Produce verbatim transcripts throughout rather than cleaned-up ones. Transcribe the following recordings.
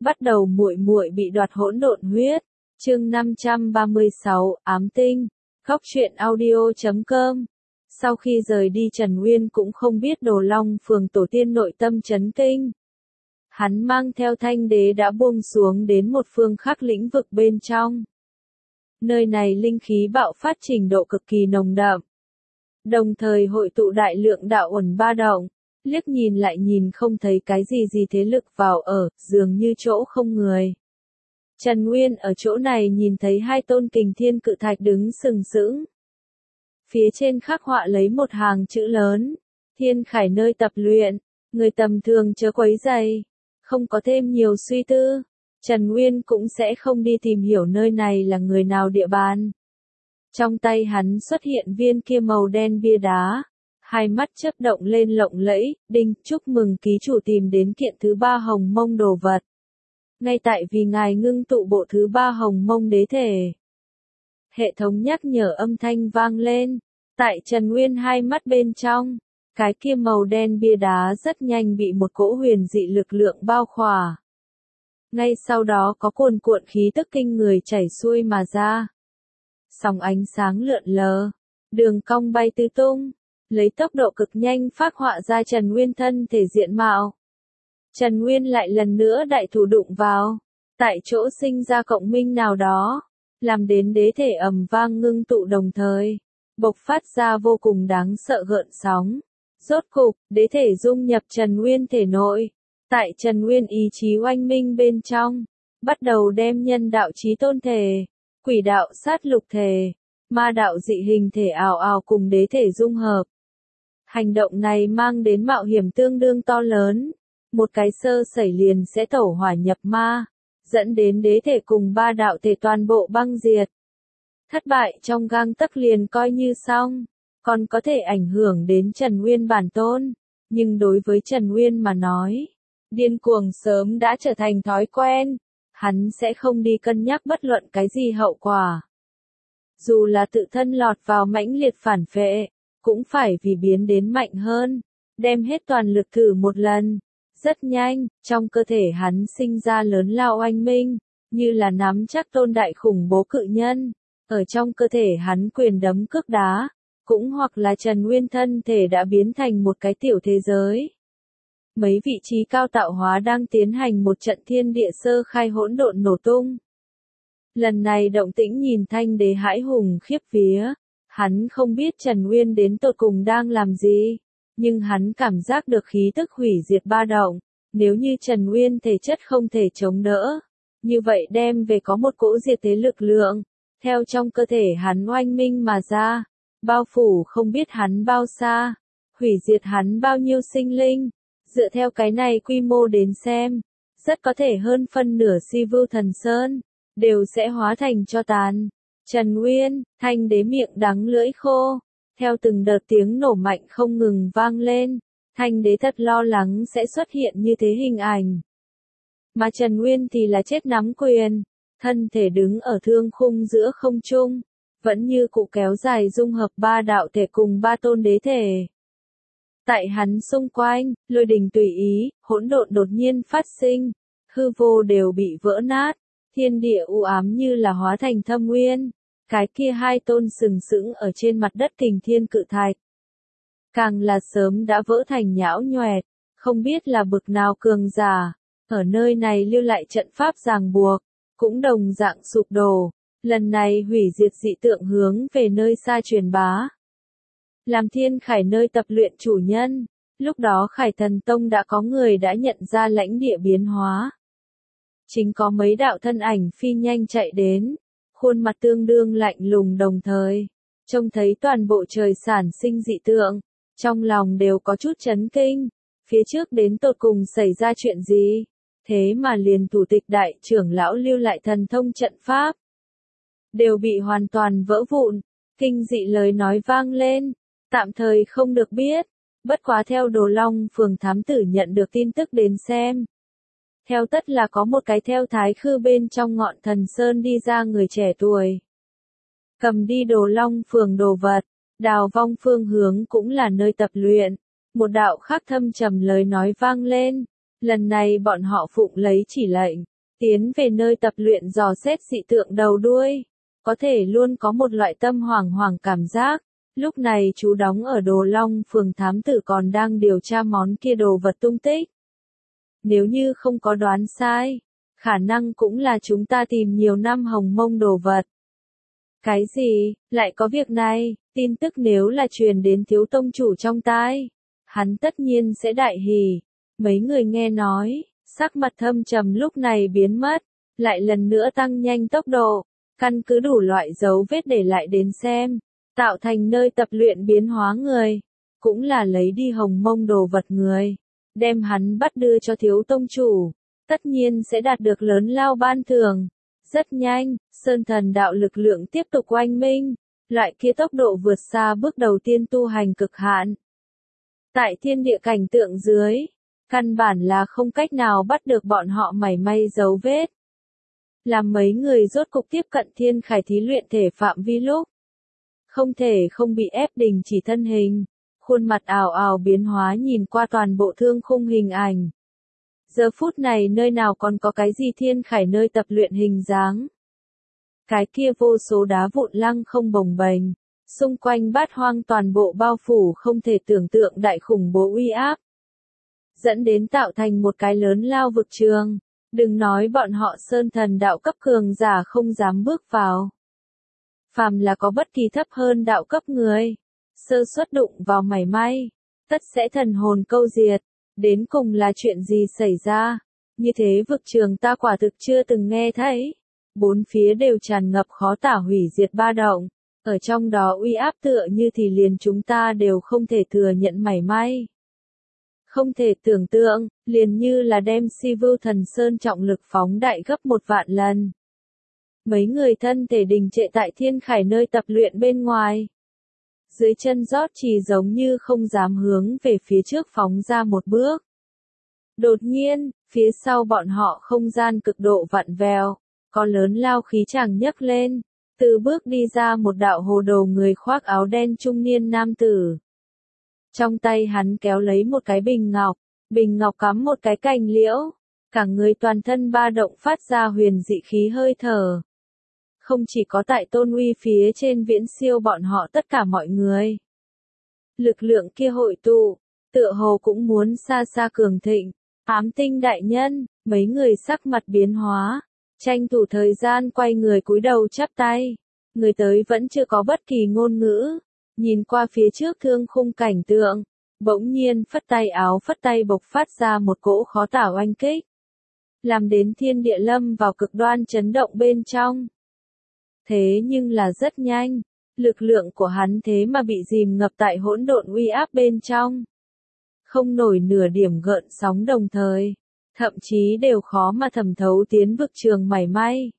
Bắt đầu muội muội bị đoạt hỗn độn huyết. Chương năm trăm ba mươi sáu, ám tinh. Góc truyện audio chấm com. Sau khi rời đi Trần Uyên cũng không biết Đồ Long Phường tổ tiên nội tâm chấn kinh. Hắn mang theo Thanh Đế đã buông xuống đến một phương khác lĩnh vực bên trong. Nơi này linh khí bạo phát trình độ cực kỳ nồng đậm. Đồng thời hội tụ đại lượng đạo uẩn ba động, liếc nhìn lại nhìn không thấy cái gì gì thế lực vào ở, dường như chỗ không người. Trần Uyên ở chỗ này nhìn thấy hai tôn kình thiên cự thạch đứng sừng sững. Phía trên khắc họa lấy một hàng chữ lớn, Thiên Khải nơi tập luyện, người tầm thường chớ quấy rầy. Không có thêm nhiều suy tư, Trần Uyên cũng sẽ không đi tìm hiểu nơi này là người nào địa bàn. Trong tay hắn xuất hiện viên kia màu đen bia đá, hai mắt chớp động lên lộng lẫy, đinh, chúc mừng ký chủ tìm đến kiện thứ ba hồng mông đồ vật. Ngay tại vì ngài ngưng tụ bộ thứ ba hồng mông đế thể. Hệ thống nhắc nhở âm thanh vang lên, tại Trần Uyên hai mắt bên trong, cái kia màu đen bia đá rất nhanh bị một cỗ huyền dị lực lượng bao khỏa. Ngay sau đó có cuồn cuộn khí tức kinh người chảy xuôi mà ra. Sóng ánh sáng lượn lờ, đường cong bay tứ tung, lấy tốc độ cực nhanh phác họa ra Trần Uyên thân thể diện mạo. Trần Uyên lại lần nữa đại thủ đụng vào, tại chỗ sinh ra cộng minh nào đó, làm đến đế thể ầm vang ngưng tụ đồng thời, bộc phát ra vô cùng đáng sợ gợn sóng. Rốt cục, đế thể dung nhập Trần Uyên thể nội, tại Trần Uyên ý chí oanh minh bên trong, bắt đầu đem nhân đạo chí tôn thể, quỷ đạo sát lục thể, ma đạo dị hình thể ảo ảo cùng đế thể dung hợp. Hành động này mang đến mạo hiểm tương đương to lớn, một cái sơ sẩy liền sẽ tẩu hỏa nhập ma, dẫn đến đế thể cùng ba đạo thể toàn bộ băng diệt. Thất bại trong gang tấc liền coi như xong, còn có thể ảnh hưởng đến Trần Uyên bản tôn, nhưng đối với Trần Uyên mà nói, điên cuồng sớm đã trở thành thói quen, hắn sẽ không đi cân nhắc bất luận cái gì hậu quả. Dù là tự thân lọt vào mãnh liệt phản phệ, cũng phải vì biến đến mạnh hơn, đem hết toàn lực thử một lần. Rất nhanh, trong cơ thể hắn sinh ra lớn lao oanh minh, như là nắm chắc tôn đại khủng bố cự nhân. Ở trong cơ thể hắn quyền đấm cước đá, cũng hoặc là Trần Uyên thân thể đã biến thành một cái tiểu thế giới. Mấy vị trí cao tạo hóa đang tiến hành một trận thiên địa sơ khai hỗn độn nổ tung. Lần này động tĩnh nhìn Thanh Đế hãi hùng khiếp vía, hắn không biết Trần Uyên đến tột cùng đang làm gì, nhưng hắn cảm giác được khí tức hủy diệt ba động, nếu như Trần Uyên thể chất không thể chống đỡ, như vậy đem về có một cỗ diệt thế lực lượng, theo trong cơ thể hắn oanh minh mà ra, bao phủ không biết hắn bao xa, hủy diệt hắn bao nhiêu sinh linh, dựa theo cái này quy mô đến xem, rất có thể hơn phân nửa Si Vưu Thần Sơn, đều sẽ hóa thành tro tàn. Trần Uyên, Thanh Đế miệng đắng lưỡi khô, theo từng đợt tiếng nổ mạnh không ngừng vang lên, Thanh Đế thật lo lắng sẽ xuất hiện như thế hình ảnh. Mà Trần Uyên thì là chết nắm quyền, thân thể đứng ở thương khung giữa không trung, vẫn như cụ kéo dài dung hợp ba đạo thể cùng ba tôn đế thể. Tại hắn xung quanh, lôi đình tùy ý, hỗn độn đột nhiên phát sinh, hư vô đều bị vỡ nát, thiên địa u ám như là hóa thành thâm nguyên, cái kia hai tôn sừng sững ở trên mặt đất kình thiên cự thạch. Càng là sớm đã vỡ thành nhão nhoẹt, không biết là bực nào cường giả, ở nơi này lưu lại trận pháp ràng buộc, cũng đồng dạng sụp đổ, lần này hủy diệt dị tượng hướng về nơi xa truyền bá. Làm Thiên Khải nơi tập luyện chủ nhân, lúc đó Khải Thần Tông đã có người đã nhận ra lãnh địa biến hóa. Chính có mấy đạo thân ảnh phi nhanh chạy đến, khuôn mặt tương đương lạnh lùng đồng thời, trông thấy toàn bộ trời sản sinh dị tượng, trong lòng đều có chút chấn kinh, phía trước đến tột cùng xảy ra chuyện gì, thế mà liền thủ tịch đại trưởng lão lưu lại thần thông trận pháp, đều bị hoàn toàn vỡ vụn, kinh dị lời nói vang lên, tạm thời không được biết, bất quá theo Đồ Long Phường thám tử nhận được tin tức đến xem. Theo tất là có một cái theo thái khư bên trong ngọn thần sơn đi ra người trẻ tuổi. Cầm đi Đồ Long Phường đồ vật, Đào Vong phương hướng cũng là nơi tập luyện. Một đạo khác thâm trầm lời nói vang lên, lần này bọn họ phụng lấy chỉ lệnh, tiến về nơi tập luyện dò xét dị tượng đầu đuôi, có thể luôn có một loại tâm hoảng hoảng cảm giác. Lúc này chú đóng ở Đồ Long phường thám tử còn đang điều tra món kia đồ vật tung tích. Nếu như không có đoán sai, khả năng cũng là chúng ta tìm nhiều năm hồng mông đồ vật. Cái gì, lại có việc này, tin tức nếu là truyền đến thiếu tông chủ trong tai, hắn tất nhiên sẽ đại hỉ. Mấy người nghe nói, sắc mặt thâm trầm lúc này biến mất, lại lần nữa tăng nhanh tốc độ, căn cứ đủ loại dấu vết để lại đến xem, tạo thành nơi tập luyện biến hóa người, cũng là lấy đi hồng mông đồ vật người, đem hắn bắt đưa cho thiếu tông chủ, tất nhiên sẽ đạt được lớn lao ban thưởng. Rất nhanh, sơn thần đạo lực lượng tiếp tục oanh minh, loại kia tốc độ vượt xa bước đầu tiên tu hành cực hạn. Tại thiên địa cảnh tượng dưới, căn bản là không cách nào bắt được bọn họ mảy may dấu vết. Làm mấy người rốt cục tiếp cận thiên khải thí luyện thể phạm vi lúc, không thể không bị ép đình chỉ thân hình, khuôn mặt ảo ảo biến hóa nhìn qua toàn bộ thương khung hình ảnh. Giờ phút này nơi nào còn có cái gì thiên khải nơi tập luyện hình dáng. Cái kia vô số đá vụn lăng không bồng bềnh, xung quanh bát hoang toàn bộ bao phủ không thể tưởng tượng đại khủng bố uy áp. Dẫn đến tạo thành một cái lớn lao vực trường, đừng nói bọn họ sơn thần đạo cấp cường giả không dám bước vào. Phàm là có bất kỳ thấp hơn đạo cấp người, sơ suất đụng vào mảy may, tất sẽ thần hồn câu diệt. Đến cùng là chuyện gì xảy ra? Như thế vực trường ta quả thực chưa từng nghe thấy. Bốn phía đều tràn ngập khó tả hủy diệt ba động. Ở trong đó uy áp tựa như thì liền chúng ta đều không thể thừa nhận mảy may. Không thể tưởng tượng, liền như là đem si vưu thần sơn trọng lực phóng đại gấp một vạn lần. Mấy người thân thể đình trệ tại thiên khải nơi tập luyện bên ngoài. Dưới chân rót chỉ giống như không dám hướng về phía trước phóng ra một bước. Đột nhiên, phía sau bọn họ không gian cực độ vặn vẹo, có lớn lao khí chàng nhấc lên, từ bước đi ra một đạo hồ đồ người khoác áo đen trung niên nam tử. Trong tay hắn kéo lấy một cái bình ngọc, bình ngọc cắm một cái cành liễu, cả người toàn thân ba động phát ra huyền dị khí hơi thở. Không chỉ có tại tôn uy phía trên viễn siêu bọn họ tất cả mọi người. Lực lượng kia hội tụ, tựa hồ cũng muốn xa xa cường thịnh. Ám tinh đại nhân, mấy người sắc mặt biến hóa, tranh thủ thời gian quay người cúi đầu chắp tay. Người tới vẫn chưa có bất kỳ ngôn ngữ, nhìn qua phía trước thương khung cảnh tượng, bỗng nhiên phất tay áo phất tay bộc phát ra một cỗ khó tả oanh kích. Làm đến thiên địa lâm vào cực đoan chấn động bên trong. Thế nhưng là rất nhanh, lực lượng của hắn thế mà bị dìm ngập tại hỗn độn uy áp bên trong. Không nổi nửa điểm gợn sóng đồng thời, thậm chí đều khó mà thẩm thấu tiến vực trường mảy may.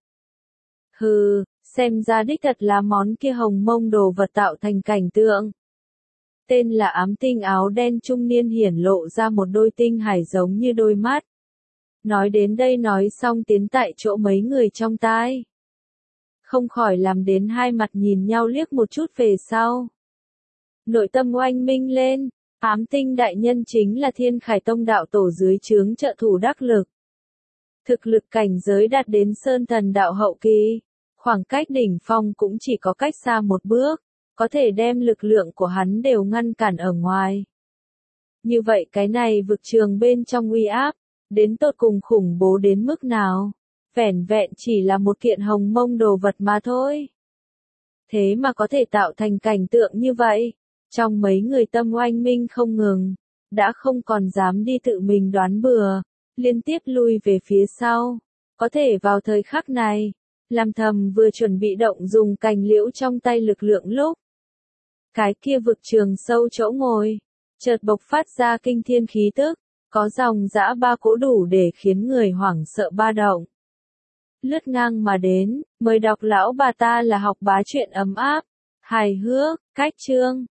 Hừ, xem ra đích thật là món kia hồng mông đồ vật tạo thành cảnh tượng. Tên là ám tinh áo đen trung niên hiển lộ ra một đôi tinh hải giống như đôi mắt. Nói đến đây nói xong tiến tại chỗ mấy người trong tai. Không khỏi làm đến hai mặt nhìn nhau liếc một chút về sau. Nội tâm oanh minh lên, ám tinh đại nhân chính là thiên khải tông đạo tổ dưới trướng trợ thủ đắc lực. Thực lực cảnh giới đạt đến sơn thần đạo hậu kỳ, khoảng cách đỉnh phong cũng chỉ có cách xa một bước, có thể đem lực lượng của hắn đều ngăn cản ở ngoài. Như vậy cái này vực trường bên trong uy áp, đến tột cùng khủng bố đến mức nào? Vẻn vẹn chỉ là một kiện hồng mông đồ vật mà thôi. Thế mà có thể tạo thành cảnh tượng như vậy, trong mấy người tâm oanh minh không ngừng, đã không còn dám đi tự mình đoán bừa, liên tiếp lui về phía sau. Có thể vào thời khắc này, làm thầm vừa chuẩn bị động dùng cành liễu trong tay lực lượng lúc. Cái kia vực trường sâu chỗ ngồi, chợt bộc phát ra kinh thiên khí tức, có dòng dã ba cỗ đủ để khiến người hoảng sợ ba động. Lướt ngang mà đến, mời đọc lão bà ta là học bá truyện ấm áp, hài hước, cách chương.